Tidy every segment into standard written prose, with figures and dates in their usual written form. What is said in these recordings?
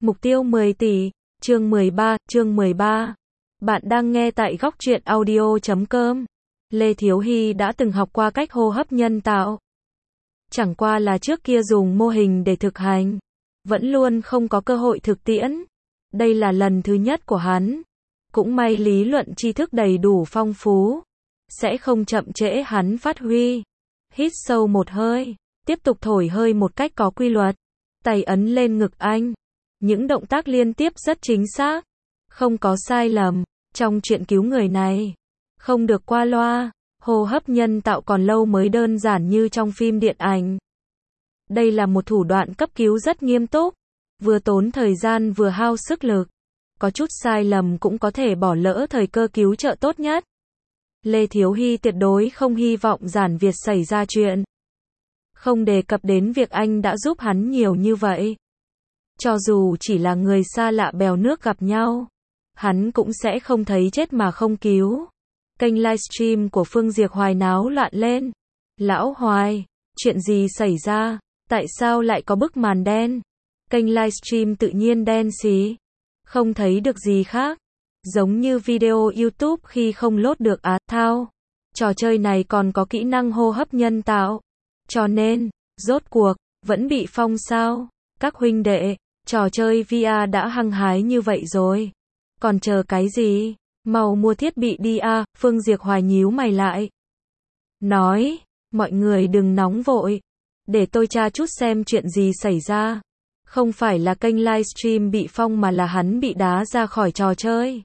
Mục tiêu 10 tỷ, chương 13. Bạn đang nghe tại góc truyện audio.com. Lê Thiếu Hy đã từng học qua cách hô hấp nhân tạo. Chẳng qua là trước kia dùng mô hình để thực hành, vẫn luôn không có cơ hội thực tiễn. Đây là lần thứ nhất của hắn. Cũng may lý luận tri thức đầy đủ phong phú, sẽ không chậm trễ hắn phát huy. Hít sâu một hơi, tiếp tục thổi hơi một cách có quy luật. Tay ấn lên ngực anh. Những động tác liên tiếp rất chính xác, không có sai lầm. Trong chuyện cứu người này, không được qua loa. Hô hấp nhân tạo còn lâu mới đơn giản như trong phim điện ảnh. Đây là một thủ đoạn cấp cứu rất nghiêm túc, vừa tốn thời gian vừa hao sức lực. Có chút sai lầm cũng có thể bỏ lỡ thời cơ cứu trợ tốt nhất. Lê Thiếu Hy tuyệt đối không hy vọng Giản Việt xảy ra chuyện. Không đề cập đến việc anh đã giúp hắn nhiều như vậy. Cho dù chỉ là người xa lạ bèo nước gặp nhau, hắn cũng sẽ không thấy chết mà không cứu. Kênh livestream của Phương Diệc Hoài náo loạn lên. Lão Hoài, chuyện gì xảy ra? Tại sao lại có bức màn đen? Kênh livestream tự nhiên đen xí. Không thấy được gì khác. Giống như video YouTube khi không load được thao. Trò chơi này còn có kỹ năng hô hấp nhân tạo. Cho nên, rốt cuộc, vẫn bị phong sao? Các huynh đệ, trò chơi VR đã hăng hái như vậy rồi. Còn chờ cái gì? Mau mua thiết bị đi a. Phương Diệc Hoài nhíu mày lại. Nói, mọi người đừng nóng vội. Để tôi tra chút xem chuyện gì xảy ra. Không phải là kênh livestream bị phong mà là hắn bị đá ra khỏi trò chơi.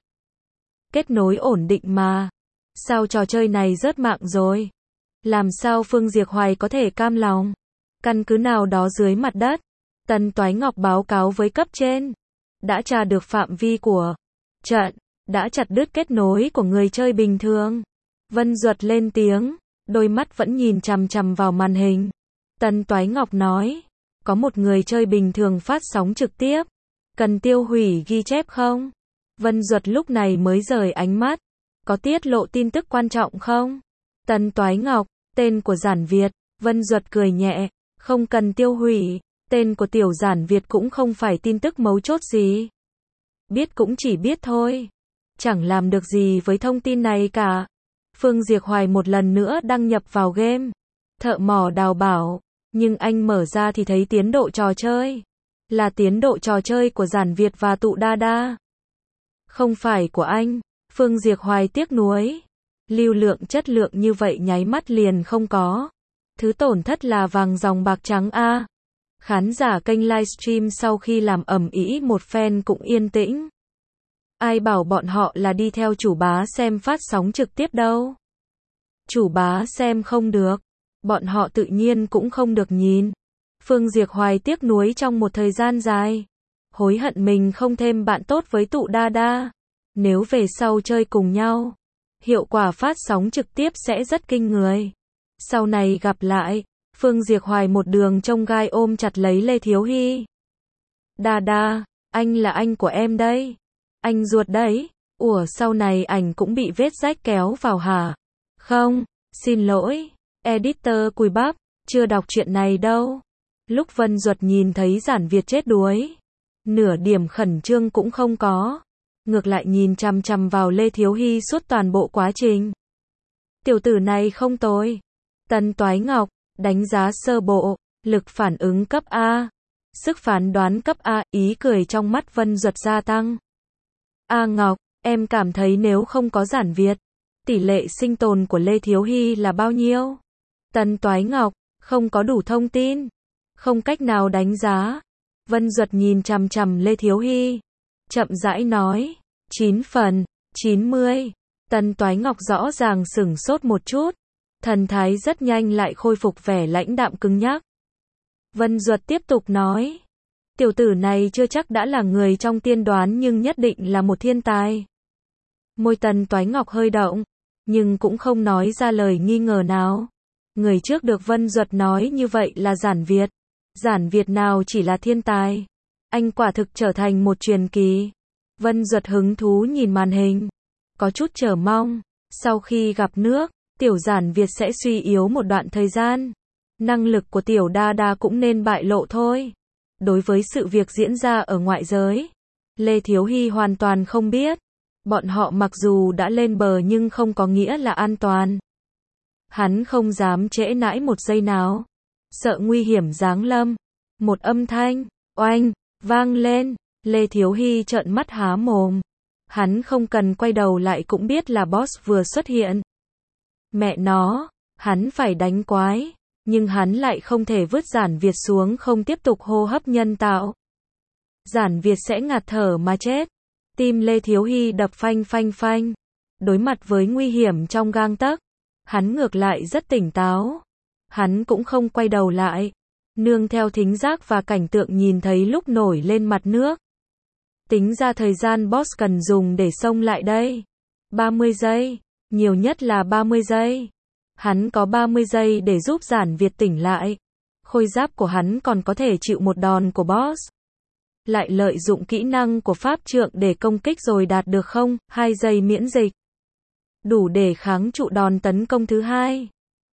Kết nối ổn định mà. Sao trò chơi này rớt mạng rồi? Làm sao Phương Diệc Hoài có thể cam lòng? Căn cứ nào đó dưới mặt đất? Tân Toái Ngọc báo cáo với cấp trên. Đã tra được phạm vi của trận. Đã chặt đứt kết nối của người chơi bình thường. Vân Duật lên tiếng. Đôi mắt vẫn nhìn chằm chằm vào màn hình. Tân Toái Ngọc nói. Có một người chơi bình thường phát sóng trực tiếp. Cần tiêu hủy ghi chép không? Vân Duật lúc này mới rời ánh mắt. Có tiết lộ tin tức quan trọng không? Tân Toái Ngọc, tên của Giản Việt. Vân Duật cười nhẹ. Không cần tiêu hủy. Tên của tiểu Giản Việt cũng không phải tin tức mấu chốt gì. Biết cũng chỉ biết thôi. Chẳng làm được gì với thông tin này cả. Phương Diệc Hoài một lần nữa đăng nhập vào game. Thợ mỏ đào bảo. Nhưng anh mở ra thì thấy tiến độ trò chơi. Là tiến độ trò chơi của Giản Việt và tụ đa đa. Không phải của anh. Phương Diệc Hoài tiếc nuối. Lưu lượng chất lượng như vậy nháy mắt liền không có. Thứ tổn thất là vàng dòng bạc trắng a. Khán giả kênh livestream sau khi làm ầm ĩ một phen cũng yên tĩnh. Ai bảo bọn họ là đi theo chủ bá xem phát sóng trực tiếp đâu. Chủ bá xem không được. Bọn họ tự nhiên cũng không được nhìn. Phương Diệc Hoài tiếc nuối trong một thời gian dài. Hối hận mình không thêm bạn tốt với tụ đa đa. Nếu về sau chơi cùng nhau, hiệu quả phát sóng trực tiếp sẽ rất kinh người. Sau này gặp lại, Phương Diệc Hoài một đường trông gai ôm chặt lấy Lê Thiếu Hy. Đa đa, anh là anh của em đấy. Anh ruột đấy. Ủa sau này ảnh cũng bị vết rách kéo vào hả? Không, xin lỗi. Editor cùi bắp, chưa đọc chuyện này đâu. Lúc Vân Duật nhìn thấy Giản Việt chết đuối, nửa điểm khẩn trương cũng không có. Ngược lại nhìn chằm chằm vào Lê Thiếu Hy suốt toàn bộ quá trình. Tiểu tử này không tồi. Tân Toái Ngọc, đánh giá sơ bộ, lực phản ứng cấp A. Sức phán đoán cấp A, ý cười trong mắt Vân Duật gia tăng. A Ngọc, em cảm thấy nếu không có Giản Việt, tỷ lệ sinh tồn của Lê Thiếu Hy là bao nhiêu? Tân Toái Ngọc, không có đủ thông tin. Không cách nào đánh giá. Vân Duật nhìn chằm chằm Lê Thiếu Hy. Chậm rãi nói. 9 phần, 90. Tân Toái Ngọc rõ ràng sửng sốt một chút. Thần thái rất nhanh lại khôi phục vẻ lãnh đạm cứng nhắc. Vân Duật tiếp tục nói. Tiểu tử này chưa chắc đã là người trong tiên đoán nhưng nhất định là một thiên tài. Môi Tân Toái Ngọc hơi động, nhưng cũng không nói ra lời nghi ngờ nào. Người trước được Vân Duật nói như vậy là Giản Việt. Giản Việt nào chỉ là thiên tài. Anh quả thực trở thành một truyền kỳ. Vân Duật hứng thú nhìn màn hình. Có chút chờ mong. Sau khi gặp nước, tiểu Giản Việt sẽ suy yếu một đoạn thời gian. Năng lực của tiểu đa đa cũng nên bại lộ thôi. Đối với sự việc diễn ra ở ngoại giới, Lê Thiếu Hy hoàn toàn không biết. Bọn họ mặc dù đã lên bờ nhưng không có nghĩa là an toàn. Hắn không dám trễ nãi một giây nào. Sợ nguy hiểm giáng lâm. Một âm thanh, oanh, vang lên. Lê Thiếu Hy trợn mắt há mồm. Hắn không cần quay đầu lại cũng biết là boss vừa xuất hiện. Mẹ nó, hắn phải đánh quái. Nhưng hắn lại không thể vứt Giản Việt xuống không tiếp tục hô hấp nhân tạo. Giản Việt sẽ ngạt thở mà chết. Tim Lê Thiếu Hy đập phanh phanh phanh. Đối mặt với nguy hiểm trong gang tấc, hắn ngược lại rất tỉnh táo. Hắn cũng không quay đầu lại. Nương theo thính giác và cảnh tượng nhìn thấy lúc nổi lên mặt nước. Tính ra thời gian boss cần dùng để xông lại đây. 30 giây. Nhiều nhất là 30 giây. Hắn có 30 giây để giúp Giản Việt tỉnh lại. Khôi giáp của hắn còn có thể chịu một đòn của boss. Lại lợi dụng kỹ năng của pháp trượng để công kích rồi đạt được 2 giây miễn dịch. Đủ để kháng trụ đòn tấn công thứ hai.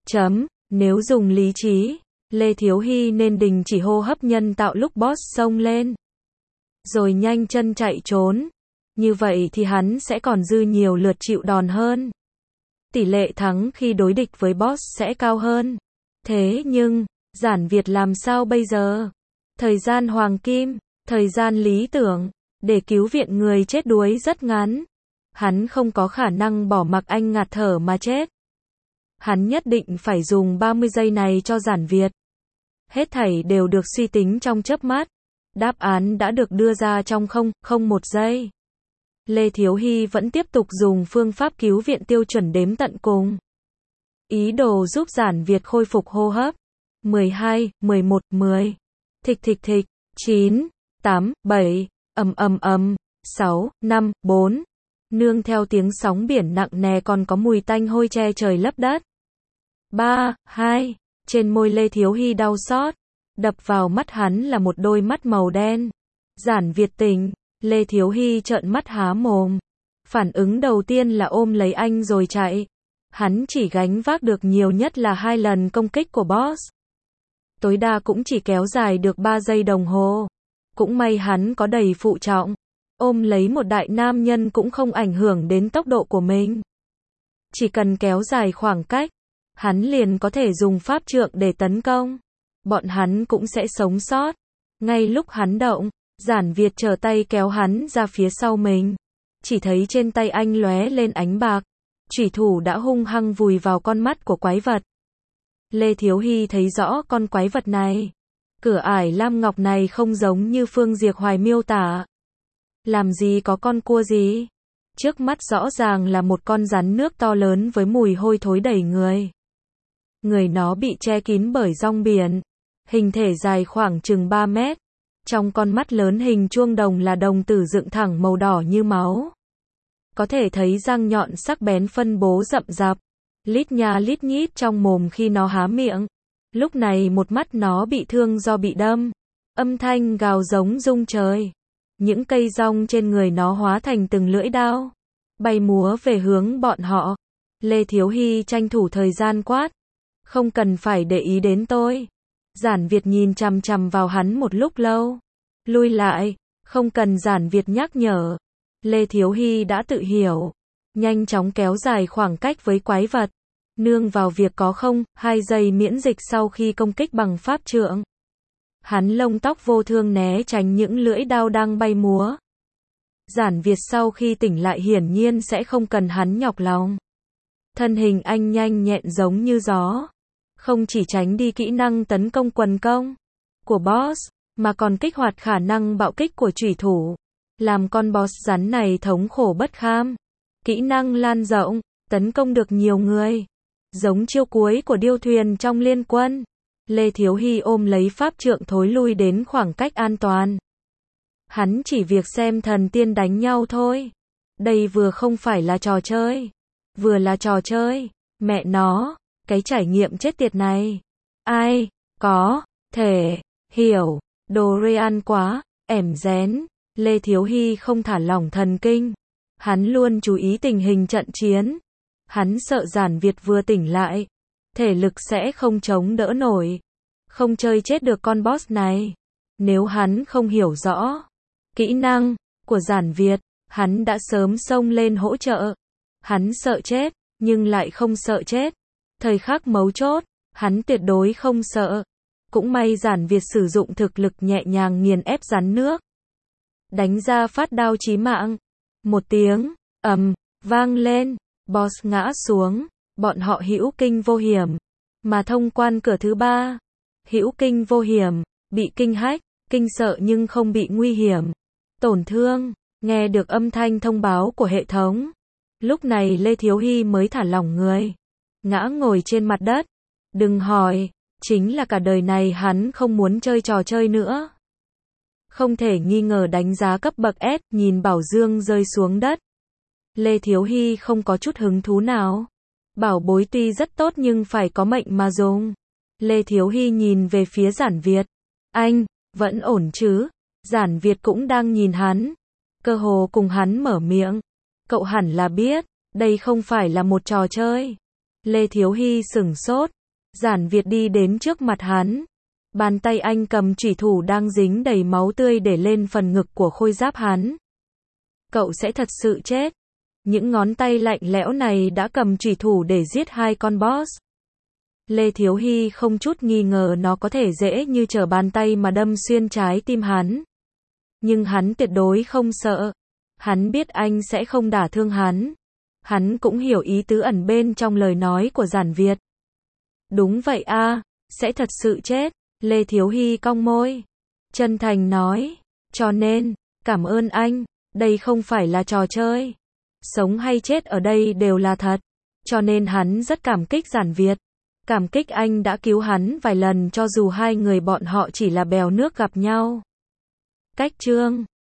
Nếu dùng lý trí, Lê Thiếu Hy nên đình chỉ hô hấp nhân tạo lúc boss xông lên. Rồi nhanh chân chạy trốn. Như vậy thì hắn sẽ còn dư nhiều lượt chịu đòn hơn. Tỷ lệ thắng khi đối địch với boss sẽ cao hơn. Thế nhưng, Giản Việt làm sao bây giờ? Thời gian hoàng kim, thời gian lý tưởng, để cứu viện người chết đuối rất ngắn. Hắn không có khả năng bỏ mặc anh ngạt thở mà chết. Hắn nhất định phải dùng 30 giây này cho Giản Việt. Hết thảy đều được suy tính trong chớp mắt. Đáp án đã được đưa ra trong 0,01 giây. Lê Thiếu Hy vẫn tiếp tục dùng phương pháp cứu viện tiêu chuẩn đếm tận cùng. Ý đồ giúp Giản Việt khôi phục hô hấp. 12, 11, 10. Thịch thịch thịch. 9, 8, 7. 6, 5, 4. Nương theo tiếng sóng biển nặng nề còn có mùi tanh hôi che trời lấp đất. 3, 2. Trên môi Lê Thiếu Hy đau xót. Đập vào mắt hắn là một đôi mắt màu đen. Giản Việt tỉnh. Lê Thiếu Hy trợn mắt há mồm. Phản ứng đầu tiên là ôm lấy anh rồi chạy. Hắn chỉ gánh vác được nhiều nhất là 2 lần công kích của boss. Tối đa cũng chỉ kéo dài được 3 giây đồng hồ. Cũng may hắn có đầy phụ trọng. Ôm lấy một đại nam nhân cũng không ảnh hưởng đến tốc độ của mình. Chỉ cần kéo dài khoảng cách, hắn liền có thể dùng pháp trượng để tấn công. Bọn hắn cũng sẽ sống sót. Ngay lúc hắn động, Giản Việt trở tay kéo hắn ra phía sau mình. Chỉ thấy trên tay anh lóe lên ánh bạc. Chủy thủ đã hung hăng vùi vào con mắt của quái vật. Lê Thiếu Hy thấy rõ con quái vật này. Cửa ải lam ngọc này không giống như Phương Diệp Hoài miêu tả. Làm gì có con cua gì. Trước mắt rõ ràng là một con rắn nước to lớn với mùi hôi thối đầy người. Người nó bị che kín bởi rong biển. Hình thể dài khoảng chừng 3 mét. Trong con mắt lớn hình chuông đồng là đồng tử dựng thẳng màu đỏ như máu. Có thể thấy răng nhọn sắc bén phân bố rậm rạp. Lít nha lít nhít trong mồm khi nó há miệng. Lúc này một mắt nó bị thương do bị đâm. Âm thanh gào giống rung trời. Những cây rong trên người nó hóa thành từng lưỡi đao. Bay múa về hướng bọn họ. Lê Thiếu Hy tranh thủ thời gian quát. Không cần phải để ý đến tôi. Giản Việt nhìn chằm chằm vào hắn một lúc lâu. Lui lại. Không cần Giản Việt nhắc nhở. Lê Thiếu Hy đã tự hiểu. Nhanh chóng kéo dài khoảng cách với quái vật. Nương vào việc có 2 giây miễn dịch sau khi công kích bằng pháp trượng. Hắn lông tóc vô thương né tránh những lưỡi đao đang bay múa. Giản Việt sau khi tỉnh lại hiển nhiên sẽ không cần hắn nhọc lòng. Thân hình anh nhanh nhẹn giống như gió. Không chỉ tránh đi kỹ năng tấn công quần công của boss, mà còn kích hoạt khả năng bạo kích của chủy thủ. Làm con boss rắn này thống khổ bất kham. Kỹ năng lan rộng, tấn công được nhiều người. Giống chiêu cuối của điêu thuyền trong liên quân. Lê Thiếu Hy ôm lấy pháp trượng thối lui đến khoảng cách an toàn. Hắn chỉ việc xem thần tiên đánh nhau thôi. Đây vừa không phải là trò chơi. Vừa là trò chơi. Mẹ nó, cái trải nghiệm chết tiệt này. Ai có thể hiểu. Dorian quá ẻm rén. Lê Thiếu Hy không thả lỏng thần kinh. Hắn luôn chú ý tình hình trận chiến. Hắn sợ Giản Việt vừa tỉnh lại. Thể lực sẽ không chống đỡ nổi. Không chơi chết được con boss này. Nếu hắn không hiểu rõ kỹ năng của Giản Việt, hắn đã sớm xông lên hỗ trợ. Hắn sợ chết, nhưng lại không sợ chết. Thời khắc mấu chốt, hắn tuyệt đối không sợ. Cũng may Giản Việt sử dụng thực lực nhẹ nhàng nghiền ép rắn nước. Đánh ra phát đao chí mạng. Một tiếng ầm vang lên, boss ngã xuống, bọn họ hữu kinh vô hiểm, mà thông quan cửa thứ 3. Hữu kinh vô hiểm, bị kinh hách, kinh sợ nhưng không bị nguy hiểm. Tổn thương, nghe được âm thanh thông báo của hệ thống. Lúc này Lê Thiếu Hy mới thả lỏng người, ngã ngồi trên mặt đất. Đừng hỏi, chính là cả đời này hắn không muốn chơi trò chơi nữa. Không thể nghi ngờ đánh giá cấp bậc S, nhìn bảo dương rơi xuống đất. Lê Thiếu Hy không có chút hứng thú nào. Bảo bối tuy rất tốt nhưng phải có mệnh mà dùng. Lê Thiếu Hy nhìn về phía Giản Việt. Anh, vẫn ổn chứ? Giản Việt cũng đang nhìn hắn. Cơ hồ cùng hắn mở miệng. Cậu hẳn là biết, đây không phải là một trò chơi. Lê Thiếu Hy sửng sốt. Giản Việt đi đến trước mặt hắn. Bàn tay anh cầm chủy thủ đang dính đầy máu tươi để lên phần ngực của khôi giáp hắn. Cậu sẽ thật sự chết. Những ngón tay lạnh lẽo này đã cầm chủy thủ để giết 2 con boss. Lê Thiếu Hy không chút nghi ngờ nó có thể dễ như trở bàn tay mà đâm xuyên trái tim hắn. Nhưng hắn tuyệt đối không sợ. Hắn biết anh sẽ không đả thương hắn. Hắn cũng hiểu ý tứ ẩn bên trong lời nói của Giản Việt. Đúng vậy a, sẽ thật sự chết. Lê Thiếu Hy cong môi. Chân thành nói. Cho nên, cảm ơn anh. Đây không phải là trò chơi. Sống hay chết ở đây đều là thật. Cho nên hắn rất cảm kích Giản Việt. Cảm kích anh đã cứu hắn vài lần cho dù hai người bọn họ chỉ là bèo nước gặp nhau. Cách chương